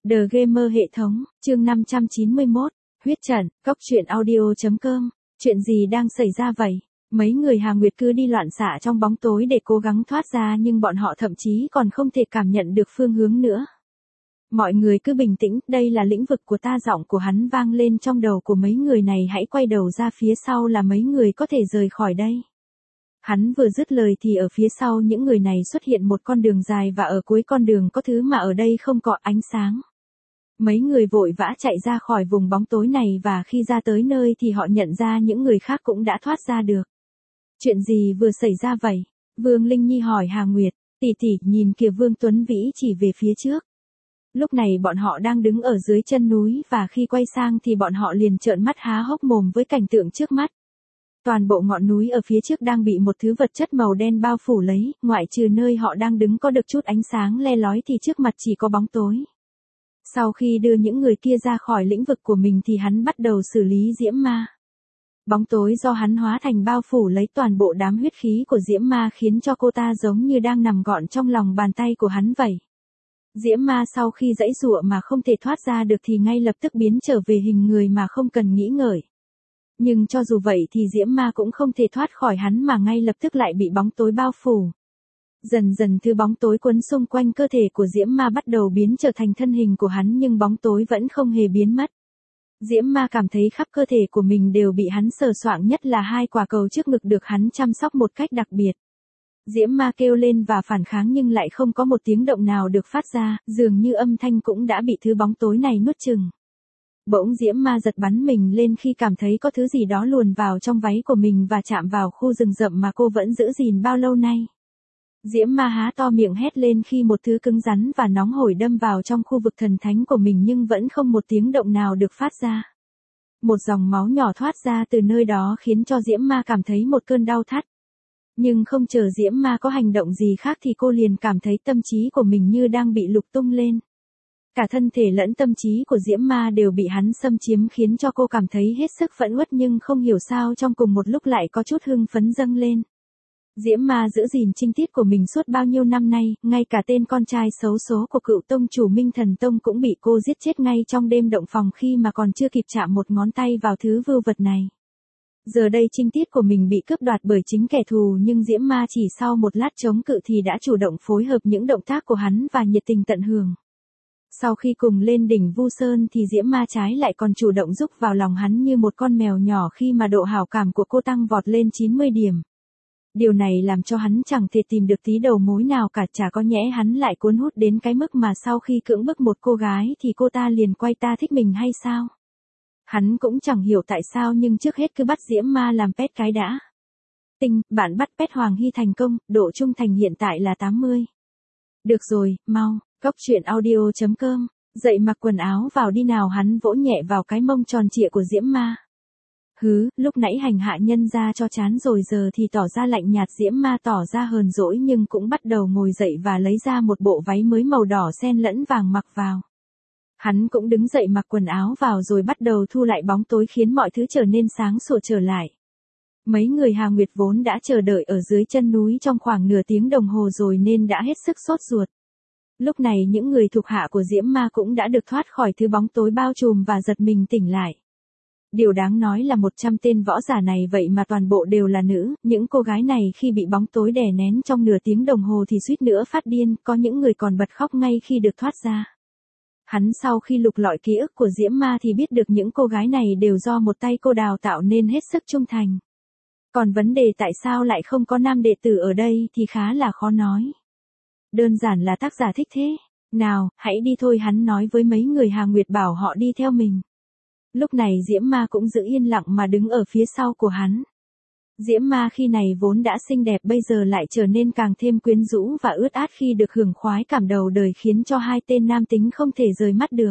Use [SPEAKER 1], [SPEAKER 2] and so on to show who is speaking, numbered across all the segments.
[SPEAKER 1] The Gamer hệ thống, chương 591, huyết trận, cốc truyện audio.com, chuyện gì đang xảy ra vậy? Mấy người Hà Nguyệt cứ đi loạn xạ trong bóng tối để cố gắng thoát ra nhưng bọn họ thậm chí còn không thể cảm nhận được phương hướng nữa. Mọi người cứ bình tĩnh, đây là lĩnh vực của ta, giọng của hắn vang lên trong đầu của mấy người này, hãy quay đầu ra phía sau là mấy người có thể rời khỏi đây. Hắn vừa dứt lời thì ở phía sau những người này xuất hiện một con đường dài và ở cuối con đường có thứ mà ở đây không có ánh sáng. Mấy người vội vã chạy ra khỏi vùng bóng tối này và khi ra tới nơi thì họ nhận ra những người khác cũng đã thoát ra được. Chuyện gì vừa xảy ra vậy? Vương Linh Nhi hỏi Hà Nguyệt, tỷ tỷ nhìn kìa, Vương Tuấn Vĩ chỉ về phía trước. Lúc này bọn họ đang đứng ở dưới chân núi và khi quay sang thì bọn họ liền trợn mắt há hốc mồm với cảnh tượng trước mắt. Toàn bộ ngọn núi ở phía trước đang bị một thứ vật chất màu đen bao phủ lấy, ngoại trừ nơi họ đang đứng có được chút ánh sáng le lói thì trước mặt chỉ có bóng tối. Sau khi đưa những người kia ra khỏi lĩnh vực của mình thì hắn bắt đầu xử lý diễm ma. Bóng tối do hắn hóa thành bao phủ lấy toàn bộ đám huyết khí của diễm ma khiến cho cô ta giống như đang nằm gọn trong lòng bàn tay của hắn vậy. Diễm ma sau khi giãy giụa mà không thể thoát ra được thì ngay lập tức biến trở về hình người mà không cần nghĩ ngợi. Nhưng cho dù vậy thì diễm ma cũng không thể thoát khỏi hắn mà ngay lập tức lại bị bóng tối bao phủ. Dần dần thứ bóng tối quấn xung quanh cơ thể của diễm ma bắt đầu biến trở thành thân hình của hắn nhưng bóng tối vẫn không hề biến mất. Diễm ma cảm thấy khắp cơ thể của mình đều bị hắn sờ soạng, nhất là hai quả cầu trước ngực được hắn chăm sóc một cách đặc biệt. Diễm ma kêu lên và phản kháng nhưng lại không có một tiếng động nào được phát ra, dường như âm thanh cũng đã bị thứ bóng tối này nuốt chửng. Bỗng diễm ma giật bắn mình lên khi cảm thấy có thứ gì đó luồn vào trong váy của mình và chạm vào khu rừng rậm mà cô vẫn giữ gìn bao lâu nay. Diễm ma há to miệng hét lên khi một thứ cứng rắn và nóng hổi đâm vào trong khu vực thần thánh của mình nhưng vẫn không một tiếng động nào được phát ra. Một dòng máu nhỏ thoát ra từ nơi đó khiến cho diễm ma cảm thấy một cơn đau thắt. Nhưng không chờ diễm ma có hành động gì khác thì cô liền cảm thấy tâm trí của mình như đang bị lục tung lên. Cả thân thể lẫn tâm trí của diễm ma đều bị hắn xâm chiếm khiến cho cô cảm thấy hết sức phẫn uất nhưng không hiểu sao trong cùng một lúc lại có chút hưng phấn dâng lên. Diễm ma giữ gìn trinh tiết của mình suốt bao nhiêu năm nay, ngay cả tên con trai xấu số của cựu tông chủ Minh Thần Tông cũng bị cô giết chết ngay trong đêm động phòng khi mà còn chưa kịp chạm một ngón tay vào thứ vưu vật này. Giờ đây trinh tiết của mình bị cướp đoạt bởi chính kẻ thù nhưng diễm ma chỉ sau một lát chống cự thì đã chủ động phối hợp những động tác của hắn và nhiệt tình tận hưởng. Sau khi cùng lên đỉnh Vu Sơn thì diễm ma trái lại còn chủ động giúp vào lòng hắn như một con mèo nhỏ khi mà độ hảo cảm của cô tăng vọt lên 90 điểm. Điều này làm cho hắn chẳng thể tìm được tí đầu mối nào cả, chả có nhẽ hắn lại cuốn hút đến cái mức mà sau khi cưỡng bức một cô gái thì cô ta liền quay ta thích mình hay sao? Hắn cũng chẳng hiểu tại sao nhưng trước hết cứ bắt diễm ma làm pet cái đã. Tinh, bạn bắt pet Hoàng Hy thành công, độ trung thành hiện tại là 80. Được rồi, mau, cốc truyện audio.com, dậy mặc quần áo vào đi nào, hắn vỗ nhẹ vào cái mông tròn trịa của diễm ma. Hứ, lúc nãy hành hạ nhân ra cho chán rồi giờ thì tỏ ra lạnh nhạt, diễm ma tỏ ra hờn dỗi nhưng cũng bắt đầu ngồi dậy và lấy ra một bộ váy mới màu đỏ xen lẫn vàng mặc vào. Hắn cũng đứng dậy mặc quần áo vào rồi bắt đầu thu lại bóng tối khiến mọi thứ trở nên sáng sủa trở lại. Mấy người Hà Nguyệt vốn đã chờ đợi ở dưới chân núi trong khoảng nửa tiếng đồng hồ rồi nên đã hết sức sốt ruột. Lúc này những người thuộc hạ của diễm ma cũng đã được thoát khỏi thứ bóng tối bao trùm và giật mình tỉnh lại. Điều đáng nói là 100 tên võ giả này vậy mà toàn bộ đều là nữ, những cô gái này khi bị bóng tối đè nén trong nửa tiếng đồng hồ thì suýt nữa phát điên, có những người còn bật khóc ngay khi được thoát ra. Hắn sau khi lục lọi ký ức của diễm ma thì biết được những cô gái này đều do một tay cô đào tạo nên hết sức trung thành. Còn vấn đề tại sao lại không có nam đệ tử ở đây thì khá là khó nói. Đơn giản là tác giả thích thế. Nào, hãy đi thôi, hắn nói với mấy người Hà Nguyệt bảo họ đi theo mình. Lúc này diễm ma cũng giữ yên lặng mà đứng ở phía sau của hắn. Diễm ma khi này vốn đã xinh đẹp bây giờ lại trở nên càng thêm quyến rũ và ướt át khi được hưởng khoái cảm đầu đời khiến cho hai tên nam tính không thể rời mắt được.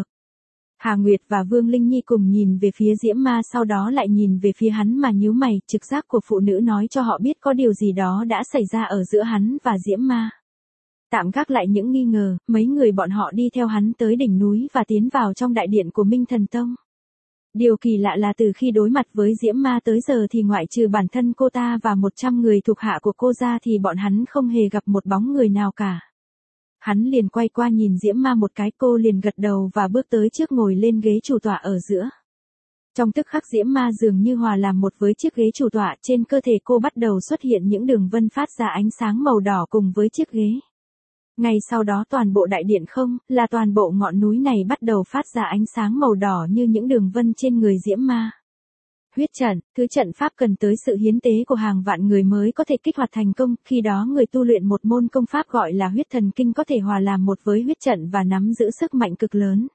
[SPEAKER 1] Hà Nguyệt và Vương Linh Nhi cùng nhìn về phía diễm ma sau đó lại nhìn về phía hắn mà nhíu mày, trực giác của phụ nữ nói cho họ biết có điều gì đó đã xảy ra ở giữa hắn và diễm ma. Tạm gác lại những nghi ngờ, mấy người bọn họ đi theo hắn tới đỉnh núi và tiến vào trong đại điện của Minh Thần Tông. Điều kỳ lạ là từ khi đối mặt với diễm ma tới giờ thì ngoại trừ bản thân cô ta và 100 người thuộc hạ của cô ra thì bọn hắn không hề gặp một bóng người nào cả. Hắn liền quay qua nhìn Diễm Ma một cái, cô liền gật đầu và bước tới trước ngồi lên ghế chủ tọa ở giữa. Trong tức khắc Diễm Ma dường như hòa làm một với chiếc ghế chủ tọa, trên cơ thể cô bắt đầu xuất hiện những đường vân phát ra ánh sáng màu đỏ cùng với chiếc ghế. Ngay sau đó toàn bộ đại điện không, là toàn bộ ngọn núi này bắt đầu phát ra ánh sáng màu đỏ như những đường vân trên người Diễm Ma. Huyết trận, thứ trận pháp cần tới sự hiến tế của hàng vạn người mới có thể kích hoạt thành công, khi đó người tu luyện một môn công pháp gọi là huyết thần kinh có thể hòa làm một với huyết trận và nắm giữ sức mạnh cực lớn.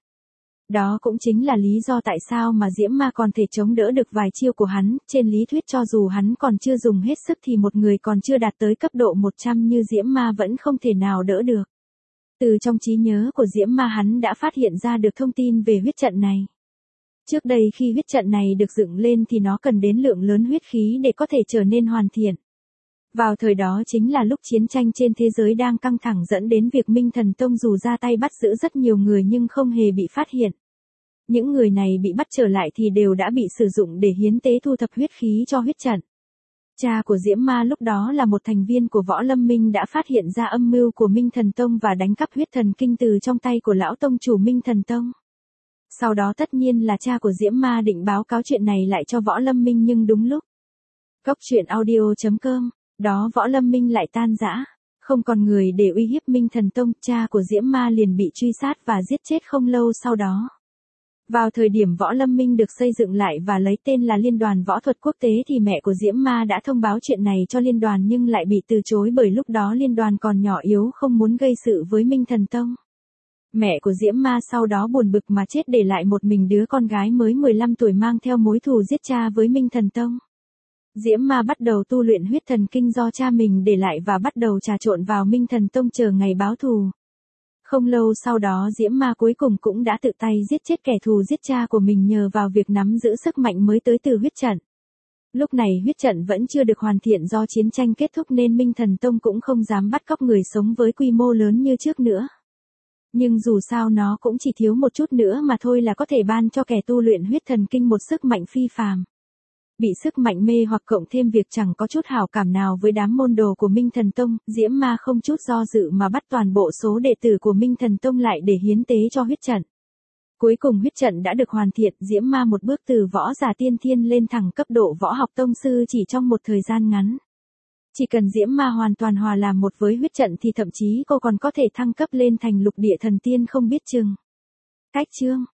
[SPEAKER 1] Đó cũng chính là lý do tại sao mà Diễm Ma còn thể chống đỡ được vài chiêu của hắn, trên lý thuyết cho dù hắn còn chưa dùng hết sức thì một người còn chưa đạt tới cấp độ 100 như Diễm Ma vẫn không thể nào đỡ được. Từ trong trí nhớ của Diễm Ma hắn đã phát hiện ra được thông tin về huyết trận này. Trước đây khi huyết trận này được dựng lên thì nó cần đến lượng lớn huyết khí để có thể trở nên hoàn thiện. Vào thời đó chính là lúc chiến tranh trên thế giới đang căng thẳng dẫn đến việc Minh Thần Tông dù ra tay bắt giữ rất nhiều người nhưng không hề bị phát hiện. Những người này bị bắt trở lại thì đều đã bị sử dụng để hiến tế thu thập huyết khí cho huyết trận. Cha của Diễm Ma lúc đó là một thành viên của Võ Lâm Minh đã phát hiện ra âm mưu của Minh Thần Tông và đánh cắp huyết thần kinh từ trong tay của lão tông chủ Minh Thần Tông. Sau đó tất nhiên là cha của Diễm Ma định báo cáo chuyện này lại cho Võ Lâm Minh nhưng đúng lúc. Cốc truyện audio.com, đó Võ Lâm Minh lại tan rã, không còn người để uy hiếp Minh Thần Tông, cha của Diễm Ma liền bị truy sát và giết chết không lâu sau đó. Vào thời điểm Võ Lâm Minh được xây dựng lại và lấy tên là Liên đoàn Võ thuật Quốc tế thì mẹ của Diễm Ma đã thông báo chuyện này cho liên đoàn nhưng lại bị từ chối bởi lúc đó liên đoàn còn nhỏ yếu không muốn gây sự với Minh Thần Tông. Mẹ của Diễm Ma sau đó buồn bực mà chết để lại một mình đứa con gái mới 15 tuổi mang theo mối thù giết cha với Minh Thần Tông. Diễm Ma bắt đầu tu luyện huyết thần kinh do cha mình để lại và bắt đầu trà trộn vào Minh Thần Tông chờ ngày báo thù. Không lâu sau đó Diễm Ma cuối cùng cũng đã tự tay giết chết kẻ thù giết cha của mình nhờ vào việc nắm giữ sức mạnh mới tới từ huyết trận. Lúc này huyết trận vẫn chưa được hoàn thiện do chiến tranh kết thúc nên Minh Thần Tông cũng không dám bắt cóc người sống với quy mô lớn như trước nữa. Nhưng dù sao nó cũng chỉ thiếu một chút nữa mà thôi là có thể ban cho kẻ tu luyện huyết thần kinh một sức mạnh phi phàm. Bị sức mạnh mê hoặc cộng thêm việc chẳng có chút hảo cảm nào với đám môn đồ của Minh Thần Tông, Diễm Ma không chút do dự mà bắt toàn bộ số đệ tử của Minh Thần Tông lại để hiến tế cho huyết trận. Cuối cùng huyết trận đã được hoàn thiện, Diễm Ma một bước từ võ giả tiên thiên lên thẳng cấp độ võ học tông sư chỉ trong một thời gian ngắn. Chỉ cần Diễm Ma hoàn toàn hòa làm một với huyết trận thì thậm chí cô còn có thể thăng cấp lên thành lục địa thần tiên không biết chừng. Cách chương